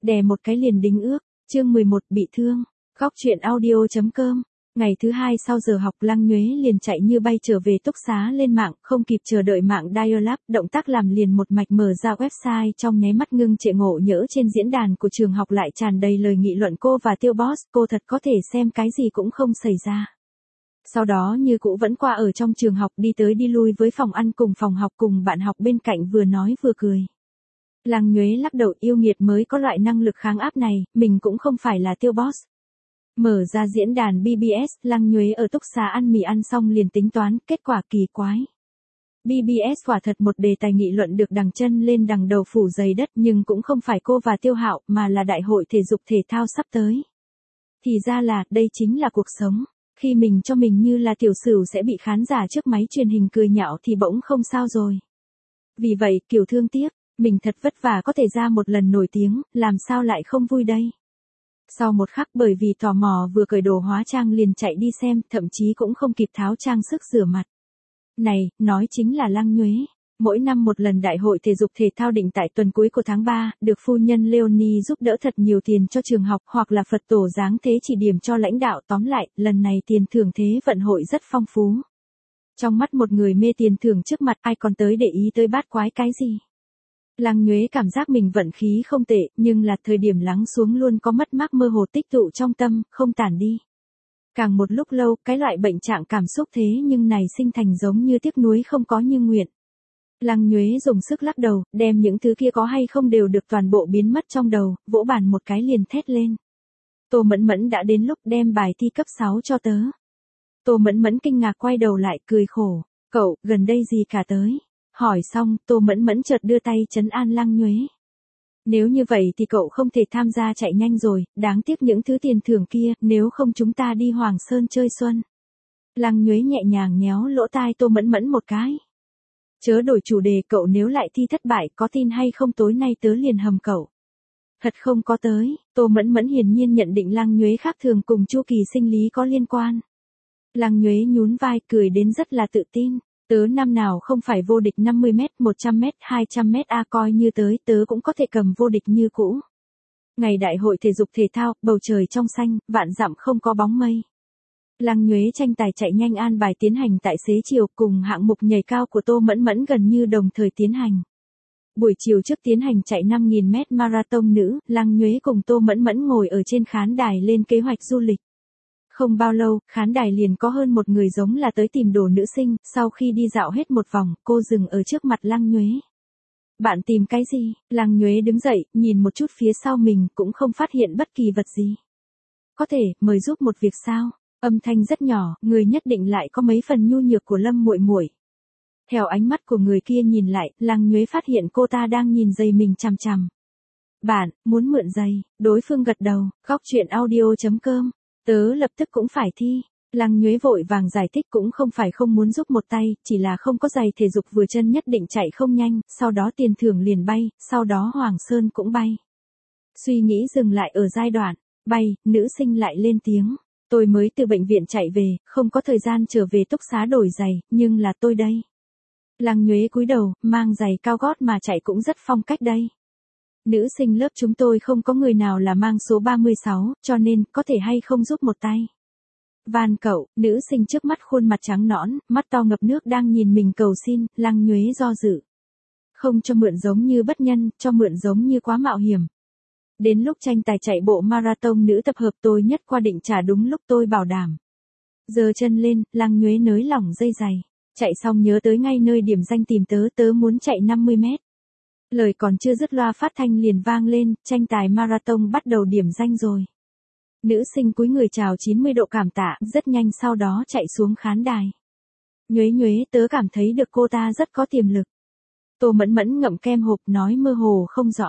đè một cái liền đính ước. Chương 11 bị thương. Góc truyện audio.com. Ngày thứ hai sau giờ học, Lăng Nhuế liền chạy như bay trở về túc xá lên mạng, không kịp chờ đợi mạng dial-up, động tác làm liền một mạch mở ra website, trong nháy mắt ngưng trệ ngộ nhỡ trên diễn đàn của trường học lại tràn đầy lời nghị luận cô và Tiêu Boss, cô thật có thể xem cái gì cũng không xảy ra. Sau đó như cũ vẫn qua ở trong trường học, đi tới đi lui với phòng ăn cùng phòng học cùng bạn học bên cạnh, vừa nói vừa cười. Lăng Nhuế lắc đầu, yêu nghiệt mới có loại năng lực kháng áp này, mình cũng không phải là Tiêu Boss. Mở ra diễn đàn BBS, Lăng Nhuế ở túc xá ăn mì ăn xong liền tính toán, kết quả kỳ quái. BBS quả thật một đề tài nghị luận được đằng chân lên đằng đầu phủ dày đất, nhưng cũng không phải cô và Tiêu Hạo, mà là đại hội thể dục thể thao sắp tới. Thì ra là, đây chính là cuộc sống. Khi mình cho mình như là tiểu sửu sẽ bị khán giả trước máy truyền hình cười nhạo thì bỗng không sao rồi. Vì vậy, kiểu thương tiếc, mình thật vất vả có thể ra một lần nổi tiếng, làm sao lại không vui đây. Sau một khắc, bởi vì tò mò vừa cởi đồ hóa trang liền chạy đi xem, thậm chí cũng không kịp tháo trang sức rửa mặt. Này, nói chính là Lăng Nhuế. Mỗi năm một lần đại hội thể dục thể thao định tại tuần cuối của tháng 3, được phu nhân Leonie giúp đỡ thật nhiều tiền cho trường học, hoặc là Phật tổ giáng thế chỉ điểm cho lãnh đạo. Tóm lại, lần này tiền thưởng thế vận hội rất phong phú. Trong mắt một người mê tiền thưởng trước mặt, ai còn tới để ý tới bát quái cái gì. Lăng Nhuế cảm giác mình vận khí không tệ, nhưng là thời điểm lắng xuống luôn có mất mát mơ hồ tích tụ trong tâm, không tản đi. Càng một lúc lâu, cái loại bệnh trạng cảm xúc thế nhưng này sinh thành giống như tiếc nuối không có như nguyện. Lăng Nhuế dùng sức lắc đầu, đem những thứ kia có hay không đều được toàn bộ biến mất trong đầu, vỗ bàn một cái liền thét lên. Tô Mẫn Mẫn đã đến lúc đem bài thi cấp 6 cho tớ. Tô Mẫn Mẫn kinh ngạc quay đầu lại cười khổ, cậu, gần đây gì cả tới. Hỏi xong, Tô Mẫn Mẫn chợt đưa tay trấn an Lăng Nhuế. Nếu như vậy thì cậu không thể tham gia chạy nhanh rồi, đáng tiếc những thứ tiền thưởng kia, nếu không chúng ta đi Hoàng Sơn chơi xuân. Lăng Nhuế nhẹ nhàng nhéo lỗ tai Tô Mẫn Mẫn một cái. Chớ đổi chủ đề, cậu nếu lại thi thất bại, có tin hay không tối nay tớ liền hầm cậu. Thật không có tới, Tô Mẫn Mẫn hiển nhiên nhận định Lăng Nhuế khác thường cùng chu kỳ sinh lý có liên quan. Lăng Nhuế nhún vai cười đến rất là tự tin. Tớ năm nào không phải vô địch 50m, 100m, 200m coi như tớ cũng có thể cầm vô địch như cũ. Ngày đại hội thể dục thể thao, bầu trời trong xanh, vạn dặm không có bóng mây. Lăng Nhuế tranh tài chạy nhanh an bài tiến hành tại xế chiều, cùng hạng mục nhảy cao của Tô Mẫn Mẫn gần như đồng thời tiến hành. Buổi chiều trước tiến hành chạy 5.000m marathon nữ, Lăng Nhuế cùng Tô Mẫn Mẫn ngồi ở trên khán đài lên kế hoạch du lịch. Không bao lâu, khán đài liền có hơn một người giống là tới tìm đồ nữ sinh, sau khi đi dạo hết một vòng, cô dừng ở trước mặt Lăng Nhuế. Bạn tìm cái gì? Lăng Nhuế đứng dậy, nhìn một chút phía sau mình, cũng không phát hiện bất kỳ vật gì. Có thể, mời giúp một việc sao? Âm thanh rất nhỏ, người nhất định lại có mấy phần nhu nhược của Lâm muội muội. Theo ánh mắt của người kia nhìn lại, Lăng Nhuế phát hiện cô ta đang nhìn giày mình chằm chằm. Bạn, muốn mượn giày, đối phương gật đầu, góc truyện audio.com. Tớ lập tức cũng phải thi. Lăng Nhuế vội vàng giải thích cũng không phải không muốn giúp một tay, chỉ là không có giày thể dục vừa chân nhất định chạy không nhanh, sau đó tiền thưởng liền bay, sau đó Hoàng Sơn cũng bay. Suy nghĩ dừng lại ở giai đoạn, bay, nữ sinh lại lên tiếng. Tôi mới từ bệnh viện chạy về, không có thời gian trở về túc xá đổi giày, nhưng là tôi đây. Lăng Nhuế cúi đầu, mang giày cao gót mà chạy cũng rất phong cách đây. Nữ sinh lớp chúng tôi không có người nào là mang số 36, cho nên, có thể hay không giúp một tay. Van cậu, nữ sinh trước mắt khuôn mặt trắng nõn, mắt to ngập nước đang nhìn mình cầu xin, Lăng Nhuế do dự. Không cho mượn giống như bất nhân, cho mượn giống như quá mạo hiểm. Đến lúc tranh tài chạy bộ marathon nữ tập hợp tôi nhất qua định trả đúng lúc tôi bảo đảm. Giơ chân lên, Lăng Nhuế nới lỏng dây giày. Chạy xong nhớ tới ngay nơi điểm danh tìm tớ muốn chạy 50m. Lời còn chưa dứt loa phát thanh liền vang lên, tranh tài marathon bắt đầu điểm danh rồi. Nữ sinh cúi người chào 90 độ cảm tạ, rất nhanh sau đó chạy xuống khán đài. Nhuế, tớ cảm thấy được cô ta rất có tiềm lực. Tô Mẫn Mẫn ngậm kem hộp nói mơ hồ không rõ.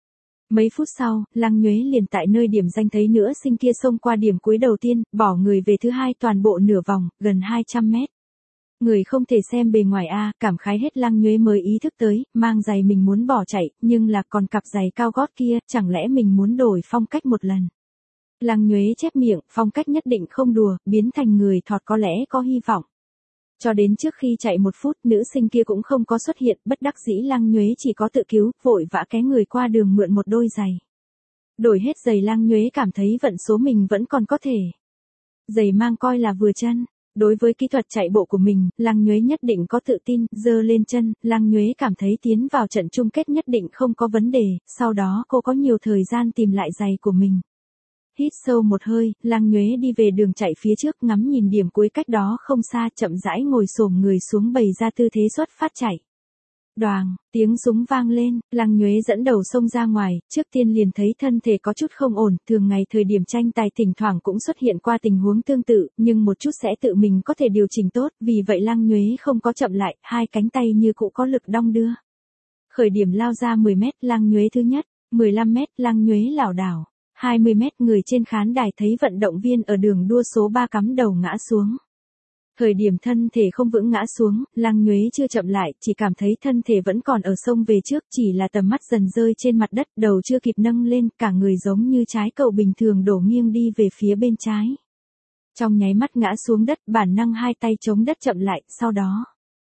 Mấy phút sau, Lăng Nhuế liền tại nơi điểm danh thấy nữ sinh kia xông qua điểm cuối đầu tiên, bỏ người về thứ hai toàn bộ nửa vòng, gần 200m. Người không thể xem bề ngoài a, cảm khái hết. Lăng Nhuế mới ý thức tới, mang giày mình muốn bỏ chạy, nhưng là còn cặp giày cao gót kia, chẳng lẽ mình muốn đổi phong cách một lần. Lăng Nhuế chép miệng, phong cách nhất định không đùa, biến thành người thọt có lẽ có hy vọng. Cho đến trước khi chạy 1 phút, nữ sinh kia cũng không có xuất hiện, bất đắc dĩ Lăng Nhuế chỉ có tự cứu, vội vã ké người qua đường mượn một đôi giày. Đổi hết giày Lăng Nhuế cảm thấy vận số mình vẫn còn có thể. Giày mang coi là vừa chân. Đối với kỹ thuật chạy bộ của mình, Lăng Nhuế nhất định có tự tin, giơ lên chân, Lăng Nhuế cảm thấy tiến vào trận chung kết nhất định không có vấn đề, sau đó cô có nhiều thời gian tìm lại giày của mình. Hít sâu một hơi, Lăng Nhuế đi về đường chạy phía trước ngắm nhìn điểm cuối cách đó không xa chậm rãi ngồi xổm người xuống bày ra tư thế xuất phát chạy. Đoàng, tiếng súng vang lên, Lăng Nhuế dẫn đầu xông ra ngoài, trước tiên liền thấy thân thể có chút không ổn, thường ngày thời điểm tranh tài thỉnh thoảng cũng xuất hiện qua tình huống tương tự, nhưng một chút sẽ tự mình có thể điều chỉnh tốt, vì vậy Lăng Nhuế không có chậm lại, hai cánh tay như cũ có lực đong đưa. Khởi điểm lao ra 10 mét, Lăng Nhuế thứ nhất, 15 mét, Lăng Nhuế lảo đảo, 20 mét người trên khán đài thấy vận động viên ở đường đua số 3 cắm đầu ngã xuống. Thời điểm thân thể không vững ngã xuống, Lăng Nhuế chưa chậm lại, chỉ cảm thấy thân thể vẫn còn ở sông về trước, chỉ là tầm mắt dần rơi trên mặt đất, đầu chưa kịp nâng lên, cả người giống như trái cầu bình thường đổ nghiêng đi về phía bên trái. Trong nháy mắt ngã xuống đất, bản năng hai tay chống đất chậm lại, sau đó.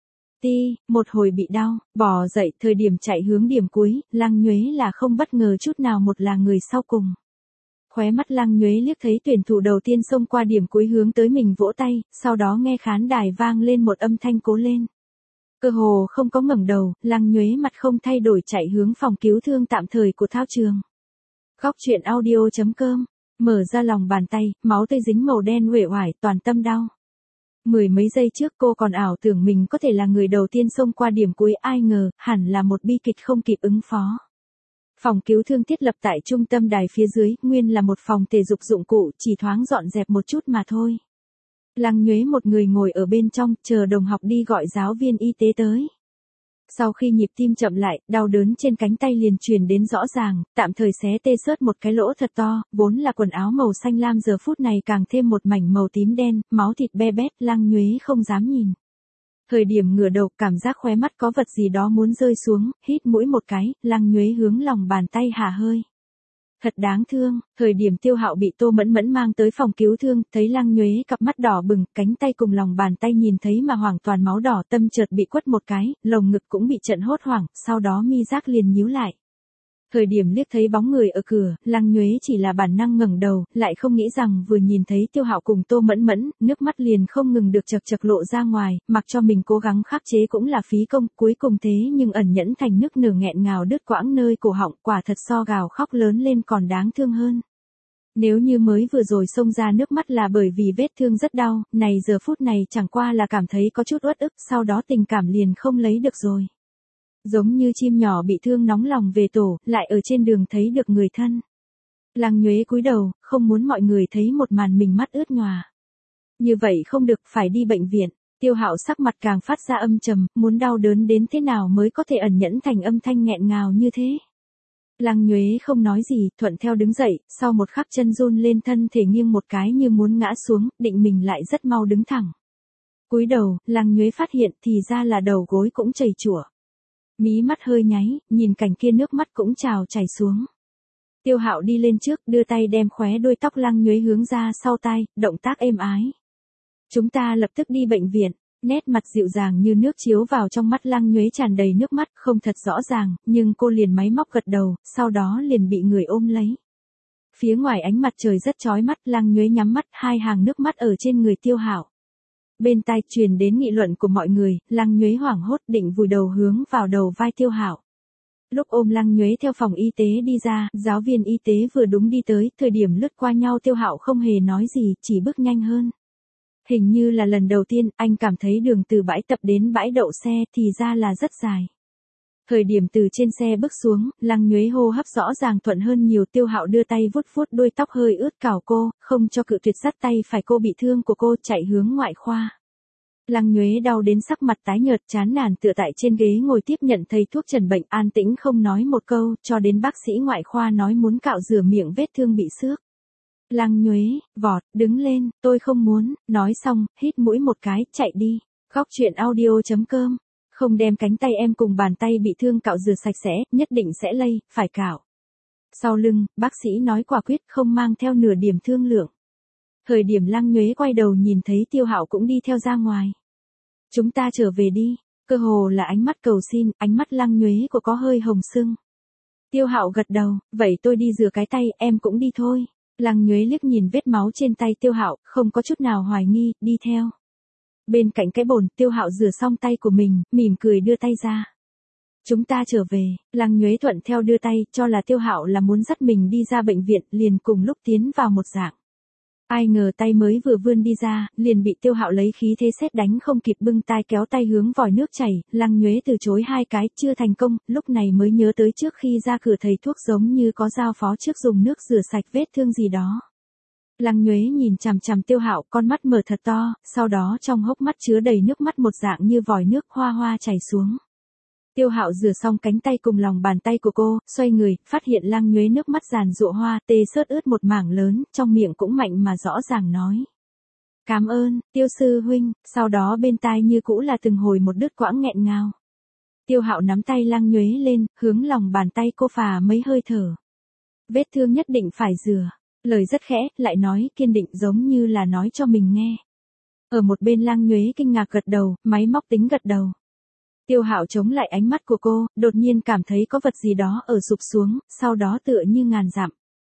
Một hồi bị đau, bò dậy, thời điểm chạy hướng điểm cuối, Lăng Nhuế là không bất ngờ chút nào một là người sau cùng. Khóe mắt Lăng Nhuế liếc thấy tuyển thủ đầu tiên xông qua điểm cuối hướng tới mình vỗ tay, sau đó nghe khán đài vang lên một âm thanh cố lên. Cơ hồ không có ngẩng đầu, Lăng Nhuế mặt không thay đổi chạy hướng phòng cứu thương tạm thời của thao trường. Góc truyện audio.com, mở ra lòng bàn tay, máu tươi dính màu đen uể oải, toàn tâm đau. Mười mấy giây trước cô còn ảo tưởng mình có thể là người đầu tiên xông qua điểm cuối, ai ngờ, hẳn là một bi kịch không kịp ứng phó. Phòng cứu thương thiết lập tại trung tâm đài phía dưới, nguyên là một phòng thể dục dụng cụ, chỉ thoáng dọn dẹp một chút mà thôi. Lăng Nhuế một người ngồi ở bên trong, chờ đồng học đi gọi giáo viên y tế tới. Sau khi nhịp tim chậm lại, đau đớn trên cánh tay liền truyền đến rõ ràng, tạm thời xé tê xớt một cái lỗ thật to, vốn là quần áo màu xanh lam giờ phút này càng thêm một mảnh màu tím đen, máu thịt be bét, Lăng Nhuế không dám nhìn. Thời điểm ngửa đầu, cảm giác khóe mắt có vật gì đó muốn rơi xuống, hít mũi một cái, Lăng Nhuế hướng lòng bàn tay hả hơi. Thật đáng thương, thời điểm Tiêu Hạo bị Tô Mẫn Mẫn mang tới phòng cứu thương, thấy Lăng Nhuế cặp mắt đỏ bừng, cánh tay cùng lòng bàn tay nhìn thấy mà hoàn toàn máu đỏ, tâm chợt bị quất một cái, lồng ngực cũng bị trận hốt hoảng, sau đó mi giác liền nhíu lại. Thời điểm liếc thấy bóng người ở cửa, Lăng Nhuế chỉ là bản năng ngẩng đầu, lại không nghĩ rằng vừa nhìn thấy Tiêu Hạo cùng Tô Mẫn Mẫn, nước mắt liền không ngừng được chật chật lộ ra ngoài, mặc cho mình cố gắng khắc chế cũng là phí công, cuối cùng thế nhưng ẩn nhẫn thành nước nở nghẹn ngào đứt quãng nơi cổ họng, quả thật so gào khóc lớn lên còn đáng thương hơn. Nếu như mới vừa rồi xông ra nước mắt là bởi vì vết thương rất đau, này giờ phút này chẳng qua là cảm thấy có chút uất ức, sau đó tình cảm liền không lấy được rồi. Giống như chim nhỏ bị thương nóng lòng về tổ, lại ở trên đường thấy được người thân. Lăng Nhuế cúi đầu, không muốn mọi người thấy một màn mình mắt ướt nhòa. Như vậy không được, phải đi bệnh viện. Tiêu Hạo sắc mặt càng phát ra âm trầm, muốn đau đớn đến thế nào mới có thể ẩn nhẫn thành âm thanh nghẹn ngào như thế. Lăng Nhuế không nói gì, thuận theo đứng dậy, sau một khắc chân run lên, thân thể nghiêng một cái như muốn ngã xuống, định mình lại rất mau đứng thẳng. Cúi đầu, Lăng Nhuế phát hiện thì ra là đầu gối cũng chảy chủa. Mí mắt hơi nháy, nhìn cảnh kia nước mắt cũng trào chảy xuống. Tiêu Hạo đi lên trước, đưa tay đem khóe đuôi tóc Lăng Nhuế hướng ra sau tai, động tác êm ái. Chúng ta lập tức đi bệnh viện, nét mặt dịu dàng như nước chiếu vào trong mắt Lăng Nhuế tràn đầy nước mắt, không thật rõ ràng, nhưng cô liền máy móc gật đầu, sau đó liền bị người ôm lấy. Phía ngoài ánh mặt trời rất chói mắt, Lăng Nhuế nhắm mắt, hai hàng nước mắt ở trên người Tiêu Hạo. Bên tai truyền đến nghị luận của mọi người, Lăng Nhuế hoảng hốt định vùi đầu hướng vào đầu vai Tiêu Hạo. Lúc ôm Lăng Nhuế theo phòng y tế đi ra, giáo viên y tế vừa đúng đi tới, thời điểm lướt qua nhau Tiêu Hạo không hề nói gì, chỉ bước nhanh hơn. Hình như là lần đầu tiên, anh cảm thấy đường từ bãi tập đến bãi đậu xe thì ra là rất dài. Thời điểm từ trên xe bước xuống, Lăng Nhuế hô hấp rõ ràng thuận hơn nhiều, Tiêu Hạo đưa tay vuốt vuốt đuôi tóc hơi ướt cào cô, không cho cự tuyệt dắt tay phải cô bị thương của cô chạy hướng ngoại khoa. Lăng Nhuế đau đến sắc mặt tái nhợt chán nản tựa tại trên ghế ngồi tiếp nhận thầy thuốc trần bệnh, an tĩnh không nói một câu, cho đến bác sĩ ngoại khoa nói muốn cạo rửa miệng vết thương bị xước. Lăng Nhuế, vọt, đứng lên, tôi không muốn, nói xong, hít mũi một cái, chạy đi. Góc truyện audio.com, không đem cánh tay em cùng bàn tay bị thương cạo rửa sạch sẽ, nhất định sẽ lây, phải cạo. Sau lưng, bác sĩ nói quả quyết không mang theo nửa điểm thương lượng. Thời điểm Lăng Nhuế quay đầu nhìn thấy Tiêu Hạo cũng đi theo ra ngoài. Chúng ta trở về đi, cơ hồ là ánh mắt cầu xin, ánh mắt Lăng Nhuế của có hơi hồng sưng. Tiêu Hạo gật đầu, vậy tôi đi rửa cái tay, em cũng đi thôi. Lăng Nhuế liếc nhìn vết máu trên tay Tiêu Hạo, không có chút nào hoài nghi, đi theo. Bên cạnh cái bồn, Tiêu Hạo rửa xong tay của mình, mỉm cười đưa tay ra. Chúng ta trở về, Lăng Nhuế thuận theo đưa tay, cho là Tiêu Hạo là muốn dắt mình đi ra bệnh viện, liền cùng lúc tiến vào một dạng. Ai ngờ tay mới vừa vươn đi ra, liền bị Tiêu Hạo lấy khí thế sét đánh không kịp bưng tay kéo tay hướng vòi nước chảy, Lăng Nhuế từ chối 2 cái, chưa thành công, lúc này mới nhớ tới trước khi ra cửa thầy thuốc giống như có giao phó trước dùng nước rửa sạch vết thương gì đó. Lăng Nhuế nhìn chằm chằm Tiêu Hạo, con mắt mở thật to, sau đó trong hốc mắt chứa đầy nước mắt một dạng như vòi nước hoa hoa chảy xuống. Tiêu Hạo rửa xong cánh tay cùng lòng bàn tay của cô, xoay người, phát hiện Lăng Nhuế nước mắt giàn giụa hoa, tê xớt ướt một mảng lớn, trong miệng cũng mạnh mà rõ ràng nói. Cảm ơn, Tiêu sư huynh, sau đó bên tai như cũ là từng hồi một đứt quãng nghẹn ngào. Tiêu Hạo nắm tay Lăng Nhuế lên, hướng lòng bàn tay cô phà mấy hơi thở. Vết thương nhất định phải rửa, lời rất khẽ, lại nói kiên định giống như là nói cho mình nghe. Ở một bên Lăng Nhuế kinh ngạc gật đầu, máy móc tính gật đầu. Tiêu Hạo chống lại ánh mắt của cô, đột nhiên cảm thấy có vật gì đó ở sụp xuống, sau đó tựa như ngàn dặm.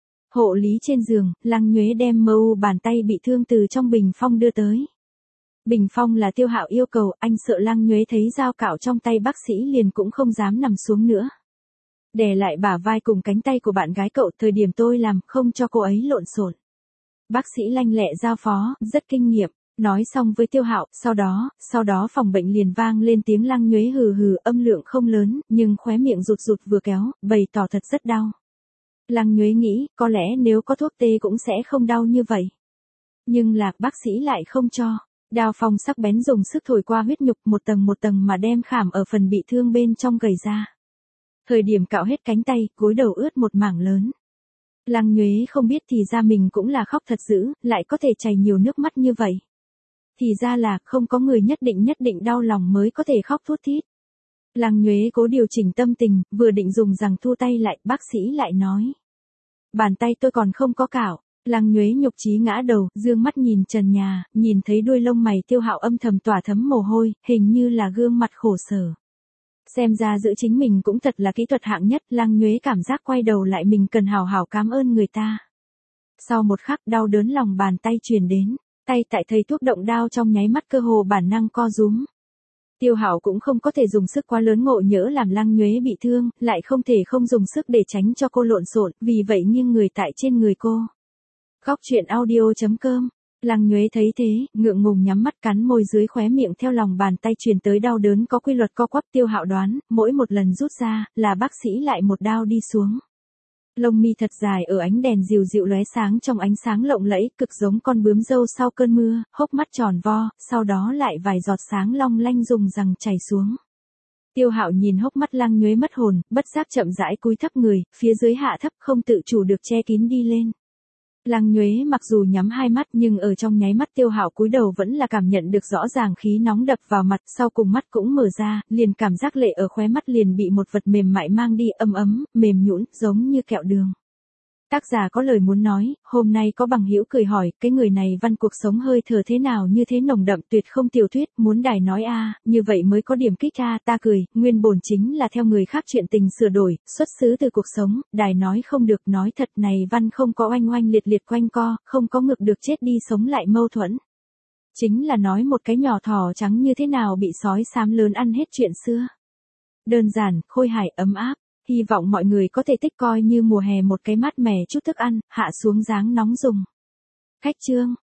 Hộ lý trên giường, Lăng Nhuế đem mâu bàn tay bị thương từ trong bình phong đưa tới. Bình phong là Tiêu Hạo yêu cầu, anh sợ Lăng Nhuế thấy dao cạo trong tay bác sĩ liền cũng không dám nằm xuống nữa. Đè lại bả vai cùng cánh tay của bạn gái cậu, thời điểm tôi làm, không cho cô ấy lộn xộn. Bác sĩ lanh lẹ giao phó, rất kinh nghiệm. Nói xong với Tiêu Hạo, sau đó phòng bệnh liền vang lên tiếng Lăng Nhuế hừ hừ, âm lượng không lớn, nhưng khóe miệng rụt rụt vừa kéo, bày tỏ thật rất đau. Lăng Nhuế nghĩ, có lẽ nếu có thuốc tê cũng sẽ không đau như vậy. Nhưng là, bác sĩ lại không cho. Đao phong sắc bén dùng sức thổi qua huyết nhục một tầng mà đem khảm ở phần bị thương bên trong gầy ra. Thời điểm cạo hết cánh tay, gối đầu ướt một mảng lớn. Lăng Nhuế không biết thì ra mình cũng là khóc thật dữ, lại có thể chảy nhiều nước mắt như vậy. Thì ra là không có người nhất định đau lòng mới có thể khóc thút thít. Lăng Nhuế cố điều chỉnh tâm tình, vừa định dùng rằng thu tay lại, bác sĩ lại nói. Bàn tay tôi còn không có cạo. Lăng Nhuế nhục chí ngã đầu, dương mắt nhìn trần nhà, nhìn thấy đuôi lông mày Tiêu Hạo âm thầm tỏa thấm mồ hôi, hình như là gương mặt khổ sở. Xem ra giữ chính mình cũng thật là kỹ thuật hạng nhất, Lăng Nhuế cảm giác quay đầu lại mình cần hào hào cảm ơn người ta. Sau một khắc đau đớn lòng bàn tay truyền đến. Tay tại thầy thuốc động đao trong nháy mắt cơ hồ bản năng co rúm. Tiêu Hạo cũng không có thể dùng sức quá lớn ngộ nhỡ làm Lăng Nhuế bị thương, lại không thể không dùng sức để tránh cho cô lộn xộn, vì vậy nghiêng người tại trên người cô. Góc truyện audio.com. Lăng Nhuế thấy thế, ngượng ngùng nhắm mắt cắn môi dưới khóe miệng theo lòng bàn tay truyền tới đau đớn có quy luật co quắp. Tiêu Hạo đoán, mỗi một lần rút ra, là bác sĩ lại một đao đi xuống. Lông mi thật dài ở ánh đèn dịu dịu lóe sáng trong ánh sáng lộng lẫy, cực giống con bướm dâu sau cơn mưa, hốc mắt tròn vo, sau đó lại vài giọt sáng long lanh dùng rằng chảy xuống. Tiêu Hạo nhìn hốc mắt Lăng Nhuế mất hồn, bất giác chậm rãi cúi thấp người, phía dưới hạ thấp không tự chủ được che kín đi lên. Lăng Nhuế mặc dù nhắm hai mắt nhưng ở trong nháy mắt Tiêu Hạo cúi đầu vẫn là cảm nhận được rõ ràng khí nóng đập vào mặt, sau cùng mắt cũng mở ra, liền cảm giác lệ ở khóe mắt liền bị một vật mềm mại mang đi, ấm ấm, mềm nhũn, giống như kẹo đường. Tác giả có lời muốn nói, hôm nay có bằng hữu cười hỏi, cái người này văn cuộc sống hơi thở thế nào như thế nồng đậm tuyệt không tiểu thuyết, muốn đài nói a, như vậy mới có điểm kích a, ta cười, nguyên bổn chính là theo người khác chuyện tình sửa đổi, xuất xứ từ cuộc sống, đài nói không được, nói thật này văn không có oanh oanh liệt liệt quanh co, không có ngược được chết đi sống lại mâu thuẫn. Chính là nói một cái nhỏ thỏ trắng như thế nào bị sói xám lớn ăn hết chuyện xưa. Đơn giản, khôi hài, ấm áp. Hy vọng mọi người có thể thích coi như mùa hè một cái mát mẻ chút thức ăn, hạ xuống dáng nóng dùng. Khách chương.